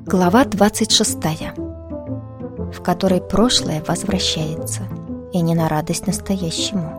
Глава 26, в которой прошлое возвращается, и не на радость настоящему.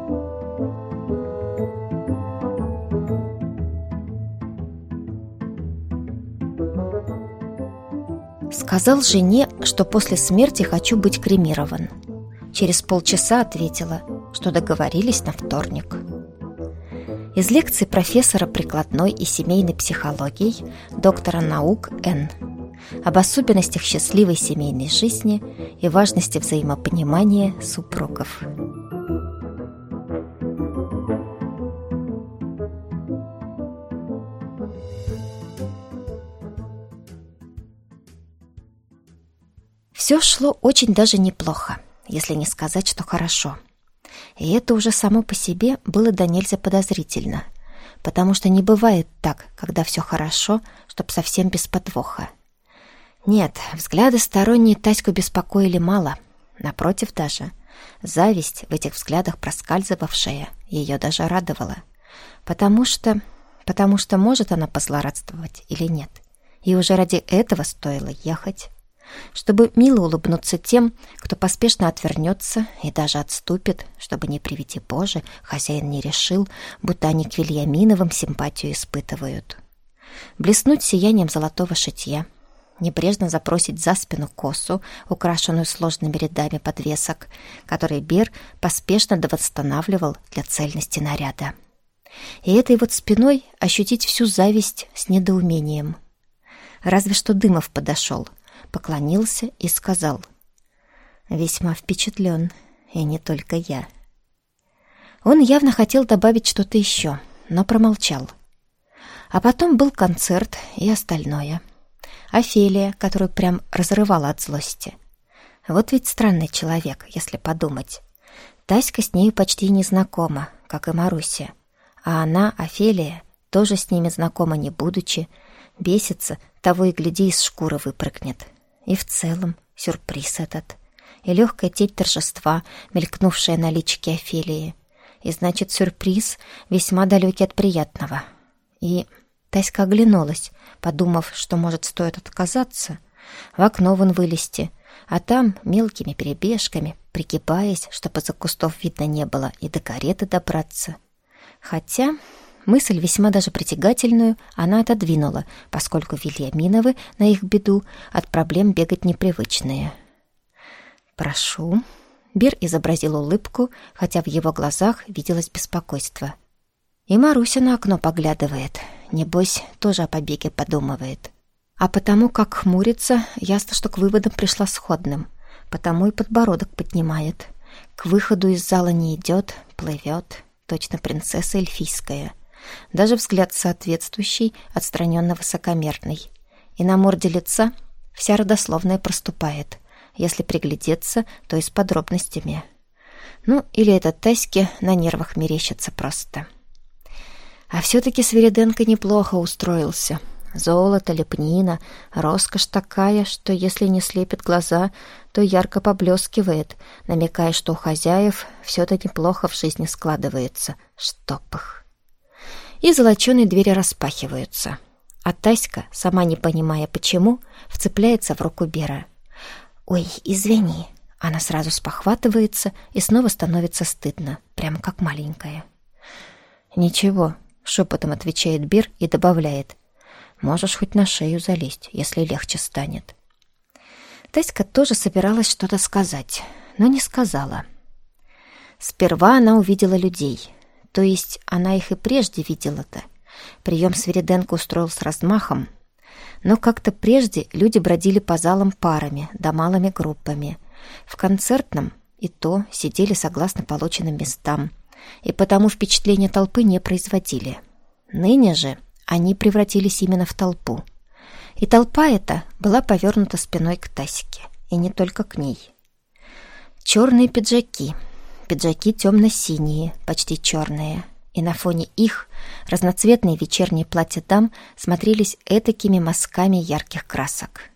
Сказал жене, что после смерти хочу быть кремирован. Через полчаса ответила, что договорились на вторник. Из лекций профессора прикладной и семейной психологии, доктора наук Н. об особенностях счастливой семейной жизни и важности взаимопонимания супругов. Все шло очень даже неплохо, если не сказать, что хорошо. И это уже само по себе было до нельзя подозрительно, потому что не бывает так, когда все хорошо, чтоб совсем без подвоха. Нет, взгляды сторонние Таську беспокоили мало. Напротив даже, зависть в этих взглядах проскальзывавшая ее даже радовала. Потому что может она позлорадствовать или нет. И уже ради этого стоило ехать. Чтобы мило улыбнуться тем, кто поспешно отвернется и даже отступит, чтобы, не приведи Боже, хозяин не решил, будто они к Вильяминовым симпатию испытывают. Блеснуть сиянием золотого шитья, небрежно забросить за спину косу, украшенную сложными рядами подвесок, которые Бер поспешно довосстанавливал для цельности наряда. И этой вот спиной ощутить всю зависть с недоумением. Разве что Дымов подошел, поклонился и сказал: «Весьма впечатлен, и не только я». Он явно хотел добавить что-то еще, но промолчал. А потом был концерт и остальное. Офелия, которую прям разрывала от злости. Вот ведь странный человек, если подумать. Таська с нею почти не знакома, как и Маруся. А она, Офелия, тоже с ними знакома не будучи, бесится, того и гляди, из шкуры выпрыгнет. И в целом сюрприз этот. И легкая тень торжества, мелькнувшая на личике Офелии. И значит, сюрприз весьма далекий от приятного. И Таська оглянулась, подумав, что, может, стоит отказаться, в окно вон вылезти, а там мелкими перебежками, пригибаясь, чтобы за кустов видно не было, и до кареты добраться. Хотя мысль весьма даже притягательную она отодвинула, поскольку Вильяминовы, на их беду, от проблем бегать непривычные. «Прошу». Бер изобразил улыбку, хотя в его глазах виделось беспокойство. И Маруся на окно поглядывает, небось, тоже о побеге подумывает. А потому как хмурится, ясно, что к выводам пришла сходным, потому и подбородок поднимает. К выходу из зала не идет, плывет, точно принцесса эльфийская. Даже взгляд соответствующий, отстраненно высокомерный. И на морде лица вся родословная проступает. Если приглядеться, то и с подробностями. Ну, или этот Таське на нервах мерещится просто. А все-таки Свириденко неплохо устроился. Золото, лепнина, роскошь такая, что если не слепит глаза, то ярко поблескивает, намекая, что у хозяев все-то неплохо в жизни складывается. Чтоб их. И золоченые двери распахиваются. А Таська, сама не понимая почему, вцепляется в руку Бера. «Ой, извини». Она сразу спохватывается и снова становится стыдно, прямо как маленькая. «Ничего», — шепотом отвечает Бер и добавляет: «можешь хоть на шею залезть, если легче станет». Таська тоже собиралась что-то сказать, но не сказала. Сперва она увидела людей. То есть она их и прежде видела-то. Прием Свириденко устроил с размахом. Но как-то прежде люди бродили по залам парами, да малыми группами. В концертном и то сидели согласно полученным местам, и потому впечатление толпы не производили. Ныне же они превратились именно в толпу. И толпа эта была повернута спиной к Таське, и не только к ней. Черные пиджаки темно-синие, почти черные, и на фоне их разноцветные вечерние платья дам смотрелись этакими мазками ярких красок.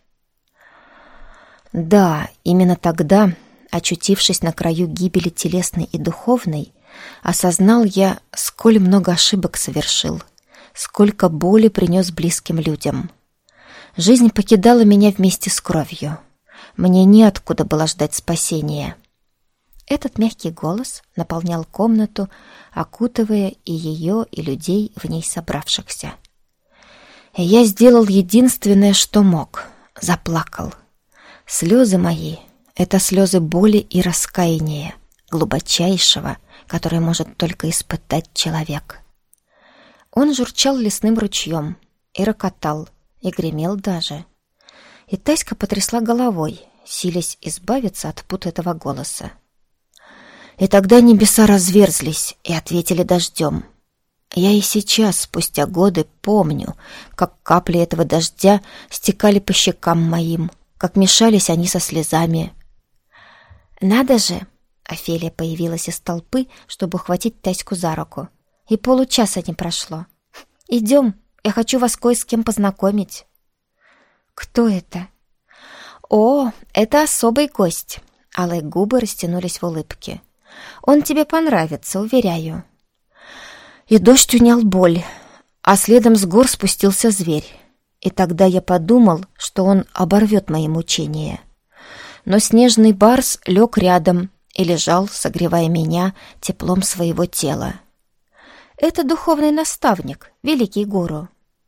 Да, именно тогда, очутившись на краю гибели телесной и духовной, осознал я, сколь много ошибок совершил, сколько боли принес близким людям. Жизнь покидала меня вместе с кровью. Мне неоткуда было ждать спасения. Этот мягкий голос наполнял комнату, окутывая и ее, и людей, в ней собравшихся. И я сделал единственное, что мог. Заплакал. Слезы мои — это слезы боли и раскаяния, глубочайшего, которое может только испытать человек. Он журчал лесным ручьем, и рокотал, и гремел даже. И Таська потрясла головой, силясь избавиться от пут этого голоса. И тогда небеса разверзлись и ответили дождем. Я и сейчас, спустя годы, помню, как капли этого дождя стекали по щекам моим, как мешались они со слезами. «Надо же!» — Офелия появилась из толпы, чтобы ухватить Таську за руку. «И получаса не прошло. Идем, я хочу вас кое с кем познакомить». «Кто это?» «О, это особый гость!» Алые губы растянулись в улыбке. «Он тебе понравится, уверяю». И дождь унял боль, а следом с гор спустился зверь. И тогда я подумал, что он оборвет мои мучения. Но снежный барс лег рядом и лежал, согревая меня теплом своего тела. Это духовный наставник, великий гуру.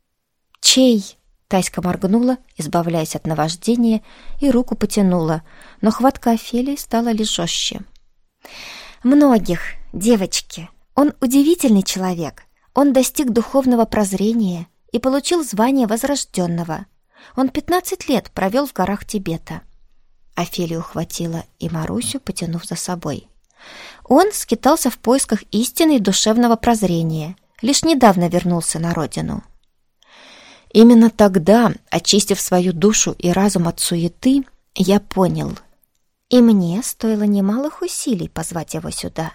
«Чей?» — Таська моргнула, избавляясь от наваждения, и руку потянула, но хватка Офелии стала лишь жестче. «Многих, девочки. Он удивительный человек. Он достиг духовного прозрения и получил звание возрожденного. Он 15 лет провел в горах Тибета». Офелия ухватила и Марусю, потянув за собой. Он скитался в поисках истины и душевного прозрения. Лишь недавно вернулся на родину. Именно тогда, очистив свою душу и разум от суеты, я понял. И мне стоило немалых усилий позвать его сюда.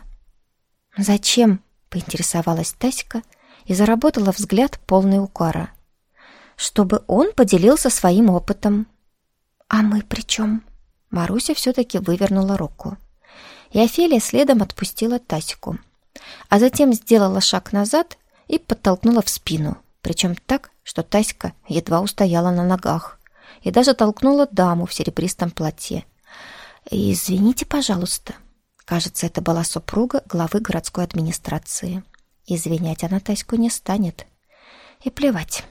«Зачем?» — поинтересовалась Таська и заработала взгляд полный укора. «Чтобы он поделился своим опытом». «А мы при чем?» Маруся все-таки вывернула руку. И Офелия следом отпустила Таську, а затем сделала шаг назад и подтолкнула в спину, причем так, что Таська едва устояла на ногах, и даже толкнула даму в серебристом платье. «Извините, пожалуйста». Кажется, это была супруга главы городской администрации. Извинять она Таську не станет. И плевать.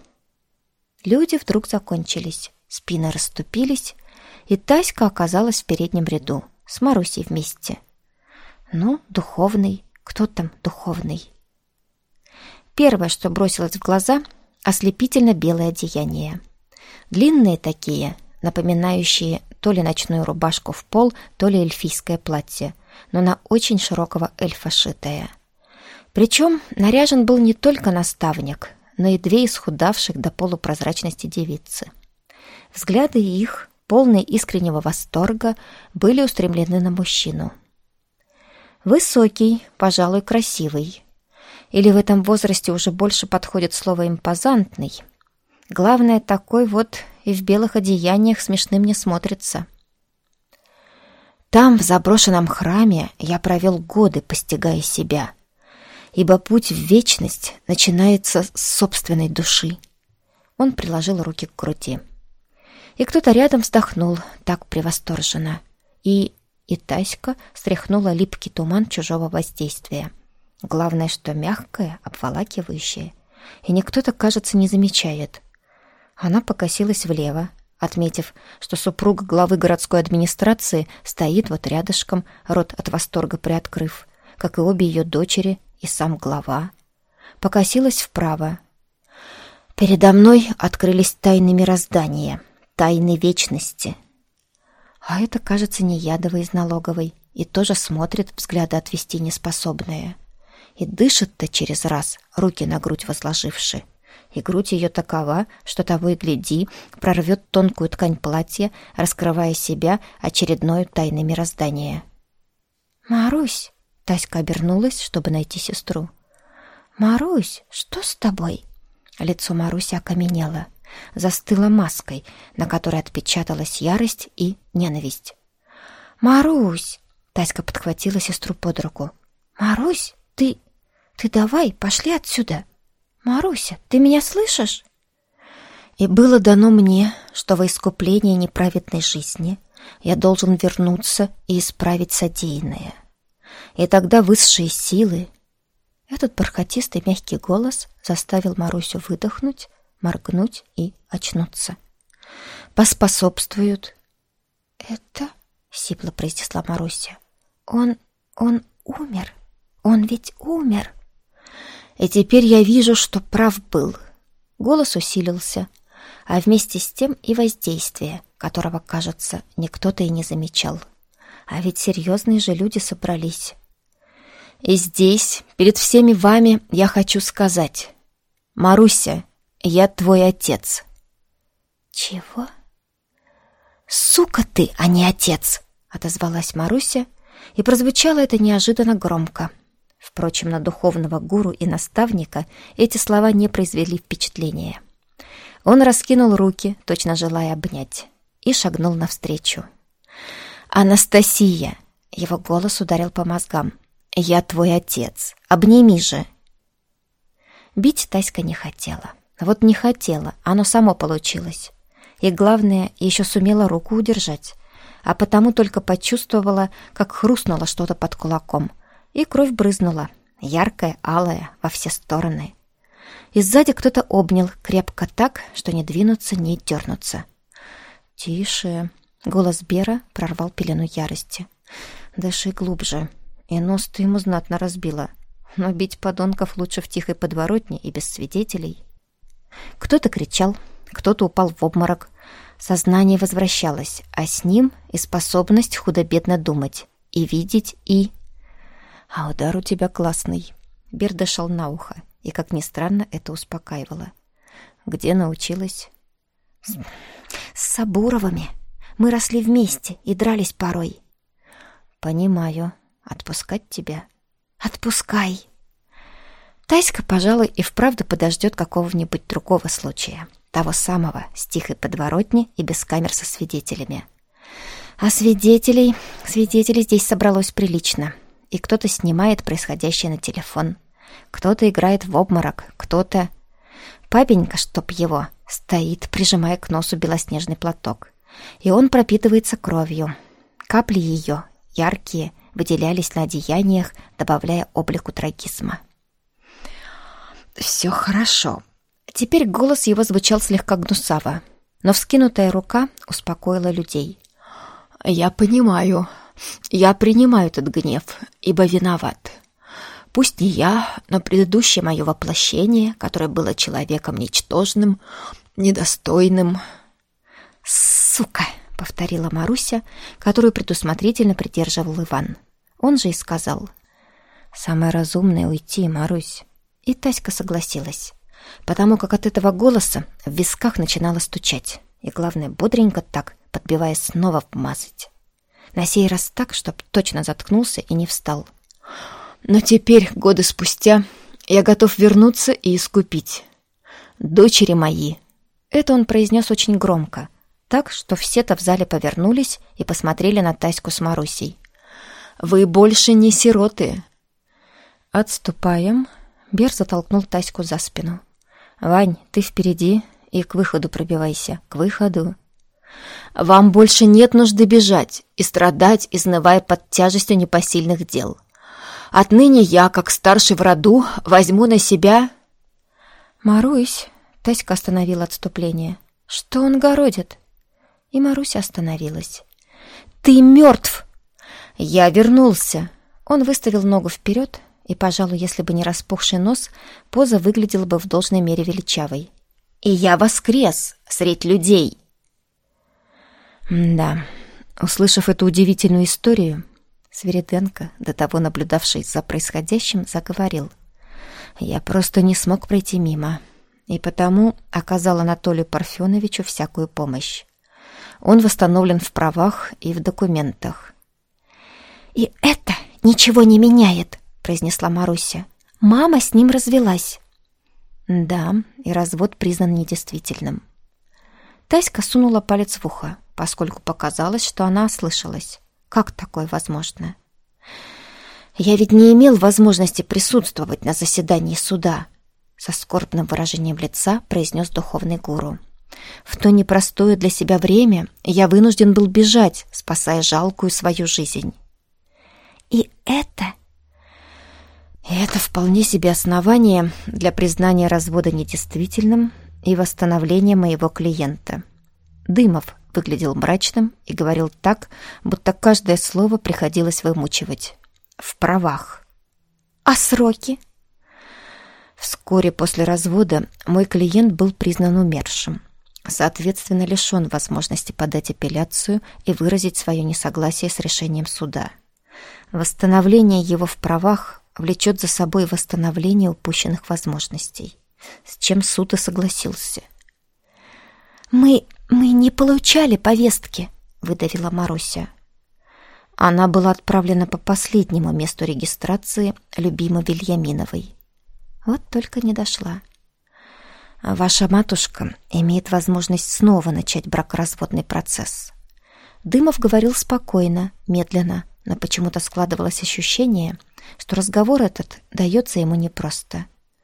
Люди вдруг закончились, спины расступились, и Таська оказалась в переднем ряду с Марусей вместе. Ну, духовный. Кто там духовный? Первое, что бросилось в глаза — ослепительно белое одеяние. Длинные такие, напоминающие то ли ночную рубашку в пол, то ли эльфийское платье, но на очень широкого эльфа шитое. Причем наряжен был не только наставник, но и две исхудавших до полупрозрачности девицы. Взгляды их, полные искреннего восторга, были устремлены на мужчину. Высокий, пожалуй, красивый. Или в этом возрасте уже больше подходит слово «импозантный». Главное, такой вот и в белых одеяниях смешным не смотрится. Там, в заброшенном храме, я провел годы, постигая себя, ибо путь в вечность начинается с собственной души. Он приложил руки к груди. И кто-то рядом вздохнул так привосторженно. И Таська стряхнула липкий туман чужого воздействия. Главное, что мягкое, обволакивающее. И никто так, кажется, не замечает. Она покосилась влево, отметив, что супруга главы городской администрации стоит вот рядышком, рот от восторга приоткрыв, как и обе ее дочери и сам глава. Покосилась вправо. Передо мной открылись тайны мироздания, тайны вечности. А это, кажется, не Ядова из налоговой, и тоже смотрит, взгляды отвести неспособная. И дышит-то через раз, руки на грудь возложивши. И грудь ее такова, что того и гляди, прорвет тонкую ткань платья, раскрывая себя очередной тайной мироздания. «Марусь!» — Таська обернулась, чтобы найти сестру. «Марусь, что с тобой?» Лицо Маруси окаменело, застыло маской, на которой отпечаталась ярость и ненависть. «Марусь!» — Таська подхватила сестру под руку. «Марусь, ты давай, пошли отсюда! Маруся, ты меня слышишь?» И было дано мне, что во искупление неправедной жизни я должен вернуться и исправить содеянное. И тогда высшие силы... Этот бархатистый мягкий голос заставил Марусю выдохнуть, моргнуть и очнуться. Поспособствуют. «Это...» — сипло произнесла Маруся. Он умер. Он ведь умер. И теперь я вижу, что прав был». Голос усилился, а вместе с тем и воздействие, которого, кажется, никто-то и не замечал. А ведь серьезные же люди собрались. «И здесь, перед всеми вами, я хочу сказать: Маруся, я твой отец». «Чего?» «Сука ты, а не отец!» — отозвалась Маруся, и прозвучало это неожиданно громко. Впрочем, на духовного гуру и наставника эти слова не произвели впечатления. Он раскинул руки, точно желая обнять, и шагнул навстречу. «Анастасия!» — его голос ударил по мозгам. «Я твой отец. Обними же!» Бить Таська не хотела. Вот не хотела, оно само получилось. И главное, еще сумела руку удержать, а потому только почувствовала, как хрустнуло что-то под кулаком, и кровь брызнула, яркая, алая, во все стороны. И сзади кто-то обнял крепко так, что не двинуться, не дернуться. «Тише!» — голос Бера прорвал пелену ярости. «Дыши глубже, и нос ты ему знатно разбила. Но бить подонков лучше в тихой подворотне и без свидетелей». Кто-то кричал, кто-то упал в обморок. Сознание возвращалось, а с ним и способность худо-бедно думать, и видеть, и... «А удар у тебя классный», — Бер дышал на ухо, и, как ни странно, это успокаивало. «Где научилась?» «С Сабуровыми. Мы росли вместе и дрались порой». «Понимаю. Отпускать тебя?» «Отпускай». Таська, пожалуй, и вправду подождет какого-нибудь другого случая. Того самого, с тихой подворотни и без камер со свидетелями. А свидетелей здесь собралось прилично. И кто-то снимает происходящее на телефон. Кто-то играет в обморок, кто-то... Папенька, чтоб его, стоит, прижимая к носу белоснежный платок. И он пропитывается кровью. Капли ее, яркие, выделялись на одеяниях, добавляя облику трагизма. «Все хорошо». Теперь голос его звучал слегка гнусаво, но вскинутая рука успокоила людей. «Я понимаю, я принимаю этот гнев, ибо виноват. Пусть не я, но предыдущее мое воплощение, которое было человеком ничтожным, недостойным». «Сука!» — повторила Маруся, которую предусмотрительно придерживал Иван. Он же и сказал: «Самое разумное — уйти, Марусь». И Таська согласилась, потому как от этого голоса в висках начинало стучать, и, главное, бодренько так, подбивая снова вмазать. На сей раз так, чтоб точно заткнулся и не встал. «Но теперь, годы спустя, я готов вернуться и искупить. Дочери мои!» Это он произнес очень громко, так, что все-то в зале повернулись и посмотрели на Таську с Марусей. «Вы больше не сироты!» «Отступаем!» Бер затолкнул Таську за спину. «Вань, ты впереди и к выходу пробивайся, к выходу». «Вам больше нет нужды бежать и страдать, изнывая под тяжестью непосильных дел. Отныне я, как старший в роду, возьму на себя...» «Марусь!» — Таська остановила отступление. «Что он городит?» И Маруся остановилась. «Ты мертв!» «Я вернулся!» Он выставил ногу вперед, и, пожалуй, если бы не распухший нос, поза выглядела бы в должной мере величавой. «И я воскрес средь людей!» Да, услышав эту удивительную историю, Свириденко, до того наблюдавший за происходящим, заговорил. «Я просто не смог пройти мимо, и потому оказал Анатолию Парфеновичу всякую помощь. Он восстановлен в правах и в документах». «И это ничего не меняет», — произнесла Маруся. «Мама с ним развелась». «Да, и развод признан недействительным». Таська сунула палец в ухо, поскольку показалось, что она ослышалась. Как такое возможно? «Я ведь не имел возможности присутствовать на заседании суда», — со скорбным выражением лица произнес духовный гуру. В то непростое для себя время я вынужден был бежать, спасая жалкую свою жизнь. И это вполне себе основание для признания развода недействительным и восстановления моего клиента. Дымов выглядел мрачным и говорил так, будто каждое слово приходилось вымучивать. В правах. А сроки? Вскоре после развода мой клиент был признан умершим, соответственно, лишен возможности подать апелляцию и выразить свое несогласие с решением суда. Восстановление его в правах влечет за собой восстановление упущенных возможностей, с чем суд и согласился. «Мы не получали повестки», — выдавила Маруся. Она была отправлена по последнему месту регистрации любимой Вильяминовой. Вот только не дошла. Ваша матушка имеет возможность снова начать бракоразводный процесс. Дымов говорил спокойно, медленно, но почему-то складывалось ощущение, что разговор этот дается ему непросто.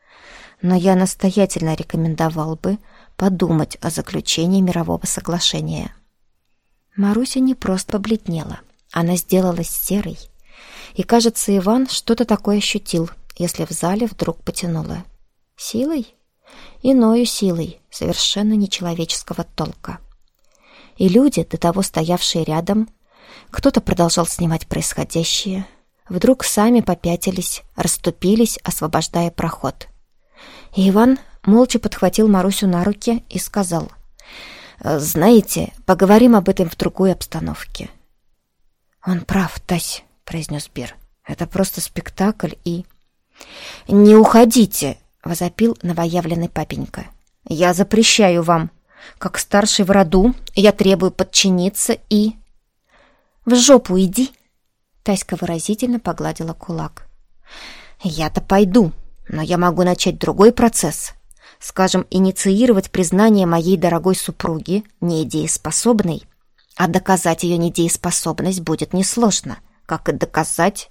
Но я настоятельно рекомендовал бы подумать о заключении мирового соглашения. Маруся не просто побледнела, она сделалась серой. И, кажется, Иван что-то такое ощутил, если в зале вдруг потянуло. Силой? Иною силой, совершенно нечеловеческого толка. И люди, до того стоявшие рядом, кто-то продолжал снимать происходящее, вдруг сами попятились, расступились, освобождая проход. И Иван молча подхватил Марусю на руки и сказал: «Знаете, поговорим об этом в другой обстановке». «Он прав, Тась», — произнес Бир. «Это просто спектакль и...» «Не уходите!» — возопил новоявленный папенька. «Я запрещаю вам. Как старший в роду я требую подчиниться и...» «В жопу иди!» — Таська выразительно погладила кулак. «Я-то пойду, но я могу начать другой процесс. Скажем, инициировать признание моей дорогой супруги недееспособной. А доказать ее недееспособность будет несложно. Как и доказать...»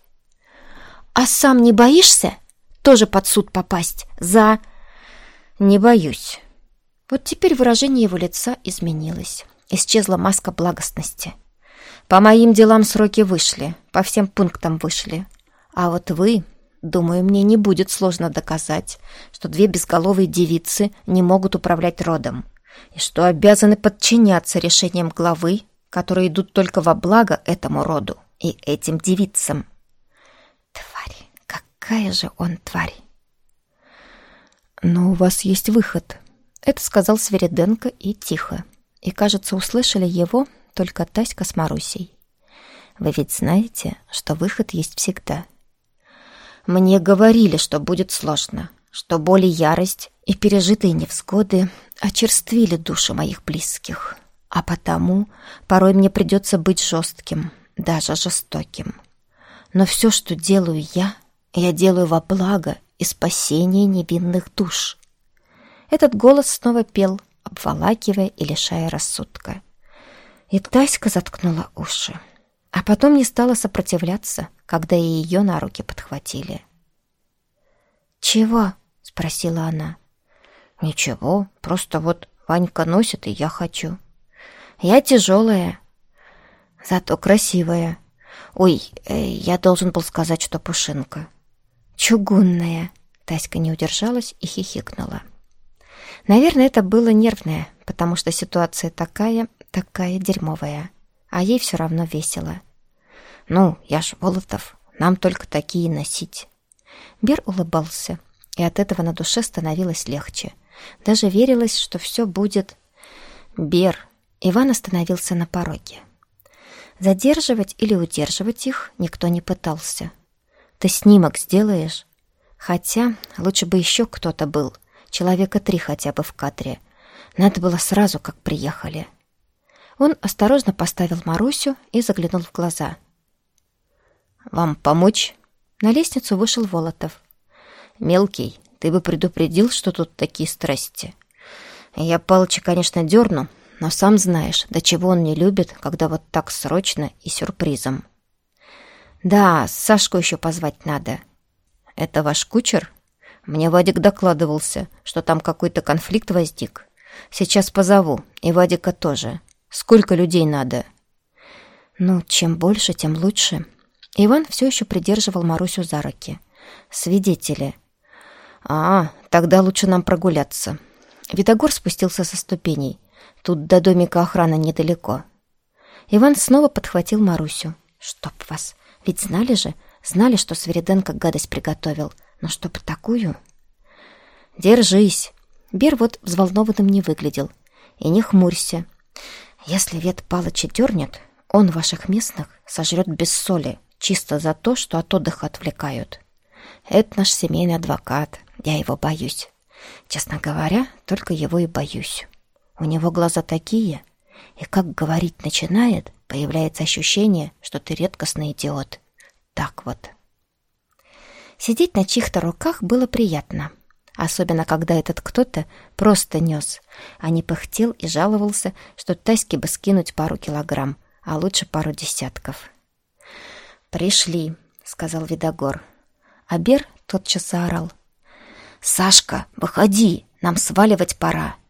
«А сам не боишься тоже под суд попасть за...» «Не боюсь». Вот теперь выражение его лица изменилось. Исчезла маска благостности. «По моим делам сроки вышли, по всем пунктам вышли. А вот вы, думаю, мне не будет сложно доказать, что две безголовые девицы не могут управлять родом, и что обязаны подчиняться решениям главы, которые идут только во благо этому роду и этим девицам». Тварь, какая же он тварь! «Но у вас есть выход», — это сказал Свириденко и тихо. И, кажется, услышали его только Таська с Марусей. «Вы ведь знаете, что выход есть всегда». «Мне говорили, что будет сложно, что боль и ярость и пережитые невзгоды очерствили души моих близких, а потому порой мне придется быть жестким, даже жестоким. Но все, что делаю я делаю во благо и спасение невинных душ». Этот голос снова пел, обволакивая и лишая рассудка. И Таська заткнула уши, а потом не стала сопротивляться, когда и ее на руки подхватили. «Чего?» — спросила она. «Ничего, просто вот Ванька носит, и я хочу. Я тяжелая, зато красивая. Ой, я должен был сказать, что пушинка». «Чугунная!» — Таська не удержалась и хихикнула. Наверное, это было нервное, потому что ситуация такая дерьмовая, а ей все равно весело. «Ну, я ж Волотов, нам только такие носить». Бер улыбался, и от этого на душе становилось легче. Даже верилось, что все будет... «Бер!» Иван остановился на пороге. Задерживать или удерживать их никто не пытался. «Ты снимок сделаешь?» Хотя лучше бы еще кто-то был, человека 3 хотя бы в кадре. Надо было сразу, как приехали. Он осторожно поставил Марусю и заглянул в глаза. «Вам помочь?» На лестницу вышел Волотов. «Мелкий, ты бы предупредил, что тут такие страсти. Я Палыча, конечно, дерну, но сам знаешь, до чего он не любит, когда вот так срочно и сюрпризом». «Да, Сашку еще позвать надо». «Это ваш кучер? Мне Вадик докладывался, что там какой-то конфликт возник. Сейчас позову, и Вадика тоже. Сколько людей надо?» «Ну, чем больше, тем лучше». Иван все еще придерживал Марусю за руки. «Свидетели». Тогда лучше нам прогуляться». Видогор спустился со ступеней. Тут до домика охраны недалеко. Иван снова подхватил Марусю. «Чтоб вас! Ведь знали, что Свириденко гадость приготовил. Но чтоб такую...» «Держись!» Бер вот взволнованным не выглядел. «И не хмурься. Если Вет Палыча дернет, он ваших местных сожрет без соли, чисто за то, что от отдыха отвлекают. Это наш семейный адвокат, я его боюсь. Честно говоря, только его и боюсь. У него глаза такие, и как говорить начинает, появляется ощущение, что ты редкостный идиот. Так вот». Сидеть на чьих-то руках было приятно. Особенно, когда этот кто-то просто нес, а не пыхтел и жаловался, что Таське бы скинуть пару килограмм, а лучше пару десятков. «Пришли», — сказал Видогор. А Бер тотчас заорал: «Сашка, выходи, нам сваливать пора.